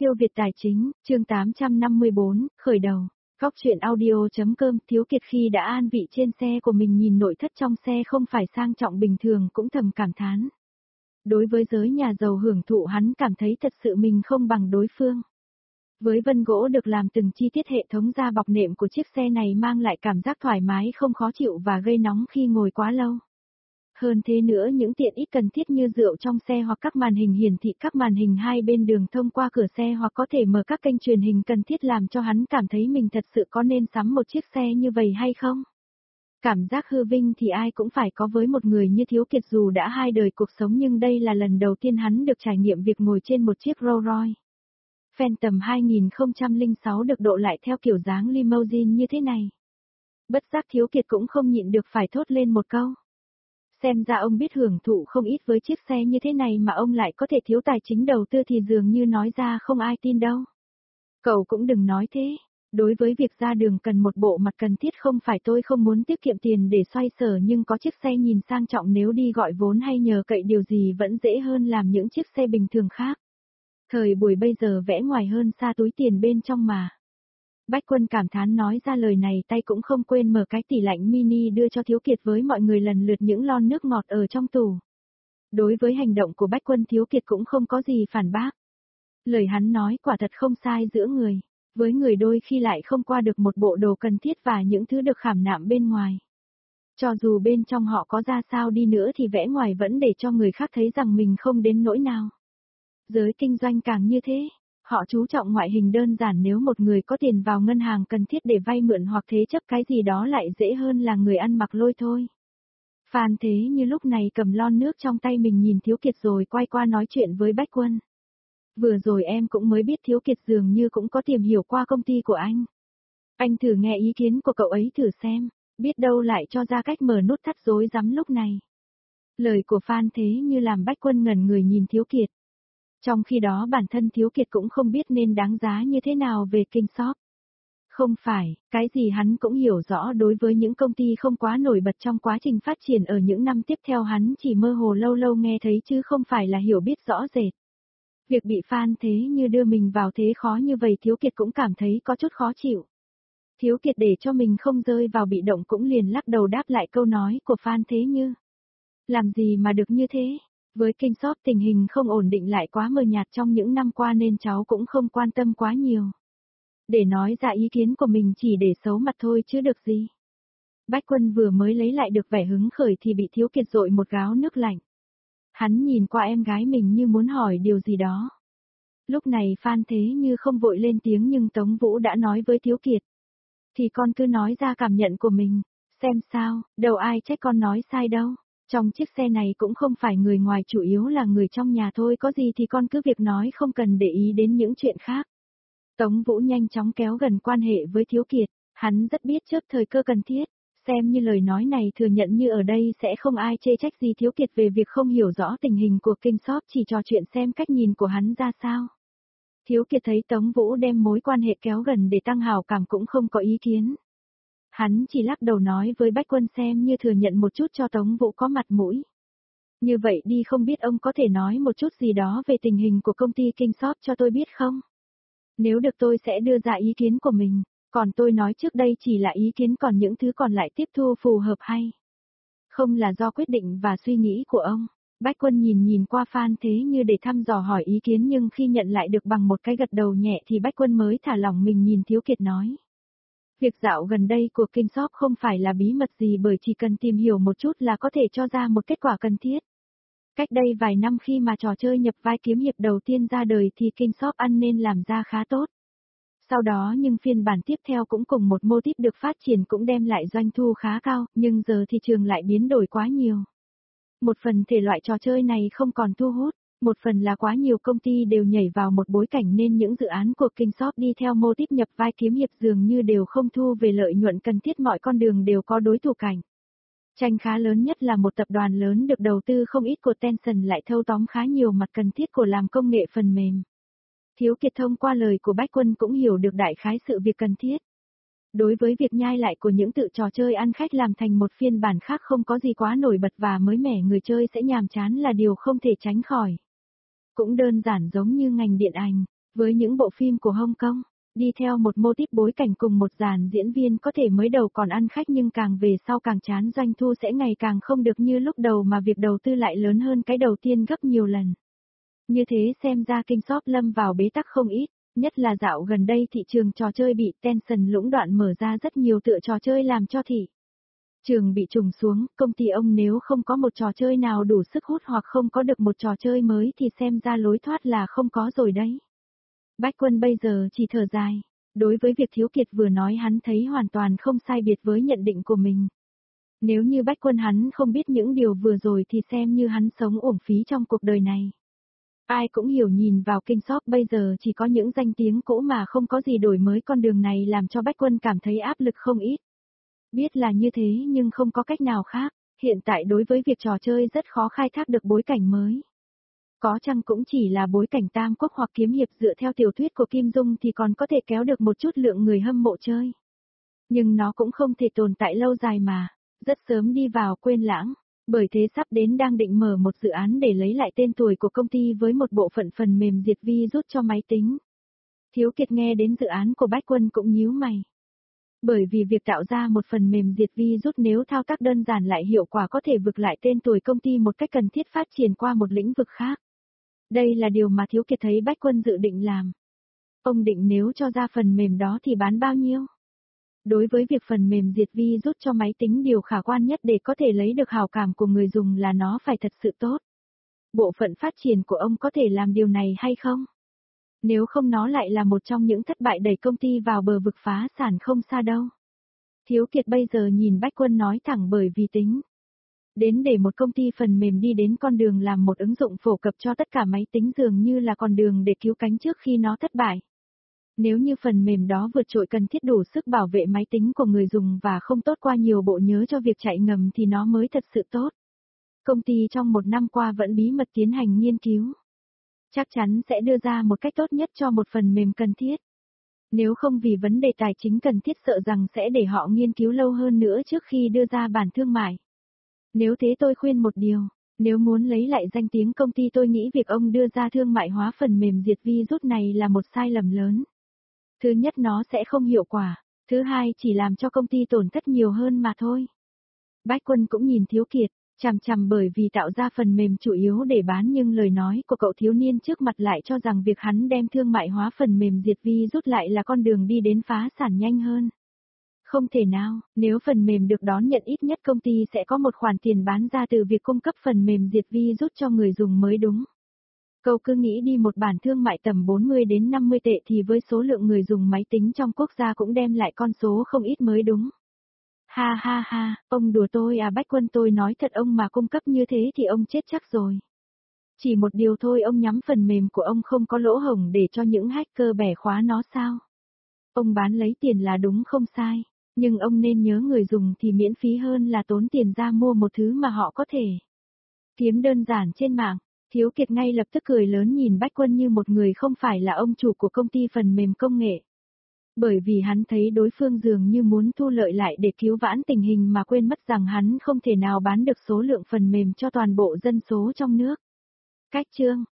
Siêu Việt Tài Chính, chương 854, khởi đầu. Góc truyện audio.com. Thiếu Kiệt khi đã an vị trên xe của mình nhìn nội thất trong xe không phải sang trọng bình thường cũng thầm cảm thán. Đối với giới nhà giàu hưởng thụ hắn cảm thấy thật sự mình không bằng đối phương. Với vân gỗ được làm từng chi tiết hệ thống da bọc nệm của chiếc xe này mang lại cảm giác thoải mái không khó chịu và gây nóng khi ngồi quá lâu. Hơn thế nữa những tiện ích cần thiết như rượu trong xe hoặc các màn hình hiển thị các màn hình hai bên đường thông qua cửa xe hoặc có thể mở các kênh truyền hình cần thiết làm cho hắn cảm thấy mình thật sự có nên sắm một chiếc xe như vậy hay không. Cảm giác hư vinh thì ai cũng phải có với một người như Thiếu Kiệt dù đã hai đời cuộc sống nhưng đây là lần đầu tiên hắn được trải nghiệm việc ngồi trên một chiếc Rolls Royce Phantom 2006 được độ lại theo kiểu dáng limousine như thế này. Bất giác Thiếu Kiệt cũng không nhịn được phải thốt lên một câu. Xem ra ông biết hưởng thụ không ít với chiếc xe như thế này mà ông lại có thể thiếu tài chính đầu tư thì dường như nói ra không ai tin đâu. Cậu cũng đừng nói thế, đối với việc ra đường cần một bộ mặt cần thiết không phải tôi không muốn tiết kiệm tiền để xoay sở nhưng có chiếc xe nhìn sang trọng nếu đi gọi vốn hay nhờ cậy điều gì vẫn dễ hơn làm những chiếc xe bình thường khác. Thời buổi bây giờ vẽ ngoài hơn xa túi tiền bên trong mà. Bách Quân cảm thán nói ra lời này tay cũng không quên mở cái tỉ lạnh mini đưa cho Thiếu Kiệt với mọi người lần lượt những lon nước ngọt ở trong tủ. Đối với hành động của Bách Quân Thiếu Kiệt cũng không có gì phản bác. Lời hắn nói quả thật không sai giữa người, với người đôi khi lại không qua được một bộ đồ cần thiết và những thứ được khảm nạm bên ngoài. Cho dù bên trong họ có ra sao đi nữa thì vẽ ngoài vẫn để cho người khác thấy rằng mình không đến nỗi nào. Giới kinh doanh càng như thế. Họ chú trọng ngoại hình đơn giản nếu một người có tiền vào ngân hàng cần thiết để vay mượn hoặc thế chấp cái gì đó lại dễ hơn là người ăn mặc lôi thôi. Phan Thế Như lúc này cầm lon nước trong tay mình nhìn Thiếu Kiệt rồi quay qua nói chuyện với Bách Quân. Vừa rồi em cũng mới biết Thiếu Kiệt dường như cũng có tìm hiểu qua công ty của anh. Anh thử nghe ý kiến của cậu ấy thử xem, biết đâu lại cho ra cách mở nút thắt rối rắm lúc này. Lời của Phan Thế Như làm Bách Quân ngẩn người nhìn Thiếu Kiệt. Trong khi đó bản thân Thiếu Kiệt cũng không biết nên đáng giá như thế nào về King Shop. Không phải, cái gì hắn cũng hiểu rõ đối với những công ty không quá nổi bật trong quá trình phát triển ở những năm tiếp theo hắn chỉ mơ hồ lâu lâu nghe thấy chứ không phải là hiểu biết rõ rệt. Việc bị Phan Thế Như đưa mình vào thế khó như vậy Thiếu Kiệt cũng cảm thấy có chút khó chịu. Thiếu Kiệt để cho mình không rơi vào bị động cũng liền lắc đầu đáp lại câu nói của Phan Thế Như. Làm gì mà được như thế? Với King Shop tình hình không ổn định lại quá mờ nhạt trong những năm qua nên cháu cũng không quan tâm quá nhiều. Để nói ra ý kiến của mình chỉ để xấu mặt thôi chứ được gì. Bách Quân vừa mới lấy lại được vẻ hứng khởi thì bị Thiếu Kiệt dội một gáo nước lạnh. Hắn nhìn qua em gái mình như muốn hỏi điều gì đó. Lúc này Phan Thế Như không vội lên tiếng nhưng Tống Vũ đã nói với Thiếu Kiệt. Thì con cứ nói ra cảm nhận của mình, xem sao, đâu ai trách con nói sai đâu. Trong chiếc xe này cũng không phải người ngoài chủ yếu là người trong nhà thôi có gì thì con cứ việc nói không cần để ý đến những chuyện khác. Tống Vũ nhanh chóng kéo gần quan hệ với Thiếu Kiệt, hắn rất biết chớp thời cơ cần thiết, xem như lời nói này thừa nhận như ở đây sẽ không ai chê trách gì Thiếu Kiệt về việc không hiểu rõ tình hình của King Shop chỉ trò chuyện xem cách nhìn của hắn ra sao. Thiếu Kiệt thấy Tống Vũ đem mối quan hệ kéo gần để tăng hảo cảm cũng không có ý kiến. Hắn chỉ lắc đầu nói với Bách Quân xem như thừa nhận một chút cho Tống Vũ có mặt mũi. Như vậy đi không biết ông có thể nói một chút gì đó về tình hình của công ty King Shop cho tôi biết không? Nếu được tôi sẽ đưa ra ý kiến của mình, còn tôi nói trước đây chỉ là ý kiến còn những thứ còn lại tiếp thu phù hợp hay. Không là do quyết định và suy nghĩ của ông. Bách Quân nhìn qua Phan Thế Như để thăm dò hỏi ý kiến nhưng khi nhận lại được bằng một cái gật đầu nhẹ thì Bách Quân mới thả lỏng mình nhìn Thiếu Kiệt nói. Việc dạo gần đây của King Shop không phải là bí mật gì bởi chỉ cần tìm hiểu một chút là có thể cho ra một kết quả cần thiết. Cách đây vài năm khi mà trò chơi nhập vai kiếm hiệp đầu tiên ra đời thì King Shop ăn nên làm ra khá tốt. Sau đó nhưng phiên bản tiếp theo cũng cùng một mô típ được phát triển cũng đem lại doanh thu khá cao, nhưng giờ thị trường lại biến đổi quá nhiều. Một phần thể loại trò chơi này không còn thu hút. Một phần là quá nhiều công ty đều nhảy vào một bối cảnh nên những dự án của King Shop đi theo mô típ nhập vai kiếm hiệp dường như đều không thu về lợi nhuận cần thiết mọi con đường đều có đối thủ cạnh. Tranh khá lớn nhất là một tập đoàn lớn được đầu tư không ít của Tencent lại thâu tóm khá nhiều mặt cần thiết của làm công nghệ phần mềm. Thiếu Kiệt thông qua lời của Bách Quân cũng hiểu được đại khái sự việc cần thiết. Đối với việc nhai lại của những tự trò chơi ăn khách làm thành một phiên bản khác không có gì quá nổi bật và mới mẻ người chơi sẽ nhàm chán là điều không thể tránh khỏi. Cũng đơn giản giống như ngành điện ảnh, Với những bộ phim của Hong Kong, đi theo một mô típ bối cảnh cùng một dàn diễn viên có thể mới đầu còn ăn khách nhưng càng về sau càng chán, doanh thu sẽ ngày càng không được như lúc đầu mà việc đầu tư lại lớn hơn cái đầu tiên gấp nhiều lần. Như thế xem ra King Shop lâm vào bế tắc không ít, nhất là dạo gần đây thị trường trò chơi bị Tencent lũng đoạn mở ra rất nhiều tựa trò chơi làm cho thị trường bị trùng xuống, công ty ông nếu không có một trò chơi nào đủ sức hút hoặc không có được một trò chơi mới thì xem ra lối thoát là không có rồi đấy. Bách Quân bây giờ chỉ thở dài. Đối với việc Thiếu Kiệt vừa nói hắn thấy hoàn toàn không sai biệt với nhận định của mình. Nếu như Bách Quân hắn không biết những điều vừa rồi thì xem như hắn sống uổng phí trong cuộc đời này. Ai cũng hiểu nhìn vào King Shop bây giờ chỉ có những danh tiếng cũ mà không có gì đổi mới, con đường này làm cho Bách Quân cảm thấy áp lực không ít. Biết là như thế nhưng không có cách nào khác, hiện tại đối với việc trò chơi rất khó khai thác được bối cảnh mới. Có chăng cũng chỉ là bối cảnh Tam Quốc hoặc kiếm hiệp dựa theo tiểu thuyết của Kim Dung thì còn có thể kéo được một chút lượng người hâm mộ chơi. Nhưng nó cũng không thể tồn tại lâu dài mà, rất sớm đi vào quên lãng. Bởi thế sắp đến đang định mở một dự án để lấy lại tên tuổi của công ty với một bộ phận phần mềm diệt virus cho máy tính. Thiếu Kiệt nghe đến dự án của Bách Quân cũng nhíu mày. Bởi vì việc tạo ra một phần mềm diệt virus nếu thao tác đơn giản lại hiệu quả có thể vực lại tên tuổi công ty một cách cần thiết, phát triển qua một lĩnh vực khác. Đây là điều mà Thiếu Kiệt thấy Bách Quân dự định làm. Ông định nếu cho ra phần mềm đó thì bán bao nhiêu? Đối với việc phần mềm diệt virus cho máy tính, điều khả quan nhất để có thể lấy được hảo cảm của người dùng là nó phải thật sự tốt. Bộ phận phát triển của ông có thể làm điều này hay không? Nếu không nó lại là một trong những thất bại đẩy công ty vào bờ vực phá sản không xa đâu. Thiếu Kiệt bây giờ nhìn Bách Quân nói thẳng, bởi vì tính đến để một công ty phần mềm đi đến con đường làm một ứng dụng phổ cập cho tất cả máy tính dường như là con đường để cứu cánh trước khi nó thất bại. Nếu như phần mềm đó vượt trội cần thiết đủ sức bảo vệ máy tính của người dùng và không tốt qua nhiều bộ nhớ cho việc chạy ngầm thì nó mới thật sự tốt. Công ty trong một năm qua vẫn bí mật tiến hành nghiên cứu. Chắc chắn sẽ đưa ra một cách tốt nhất cho một phần mềm cần thiết. Nếu không vì vấn đề tài chính cần thiết sợ rằng sẽ để họ nghiên cứu lâu hơn nữa trước khi đưa ra bản thương mại. Nếu thế tôi khuyên một điều, nếu muốn lấy lại danh tiếng công ty tôi nghĩ việc ông đưa ra thương mại hóa phần mềm diệt virus này là một sai lầm lớn. Thứ nhất nó sẽ không hiệu quả, thứ hai chỉ làm cho công ty tổn thất nhiều hơn mà thôi. Bách Quân cũng nhìn Thiếu Kiệt, chằm chằm, bởi vì tạo ra phần mềm chủ yếu để bán nhưng lời nói của cậu thiếu niên trước mặt lại cho rằng việc hắn đem thương mại hóa phần mềm diệt virus lại là con đường đi đến phá sản nhanh hơn. Không thể nào, nếu phần mềm được đón nhận ít nhất công ty sẽ có một khoản tiền bán ra từ việc cung cấp phần mềm diệt virus cho người dùng mới đúng. Cậu cứ nghĩ đi, một bản thương mại tầm 40 đến 50 tệ thì với số lượng người dùng máy tính trong quốc gia cũng đem lại con số không ít mới đúng. Ha ha ha, ông đùa tôi à? Bách Quân, tôi nói thật, ông mà cung cấp như thế thì ông chết chắc rồi. Chỉ một điều thôi, ông nhắm phần mềm của ông không có lỗ hổng để cho những hacker bẻ khóa nó sao? Ông bán lấy tiền là đúng không sai, nhưng ông nên nhớ người dùng thì miễn phí hơn là tốn tiền ra mua một thứ mà họ có thể kiếm đơn giản trên mạng. Thiếu Kiệt ngay lập tức cười lớn nhìn Bách Quân như một người không phải là ông chủ của công ty phần mềm công nghệ. Bởi vì hắn thấy đối phương dường như muốn thu lợi lại để cứu vãn tình hình mà quên mất rằng hắn không thể nào bán được số lượng phần mềm cho toàn bộ dân số trong nước. Cách chương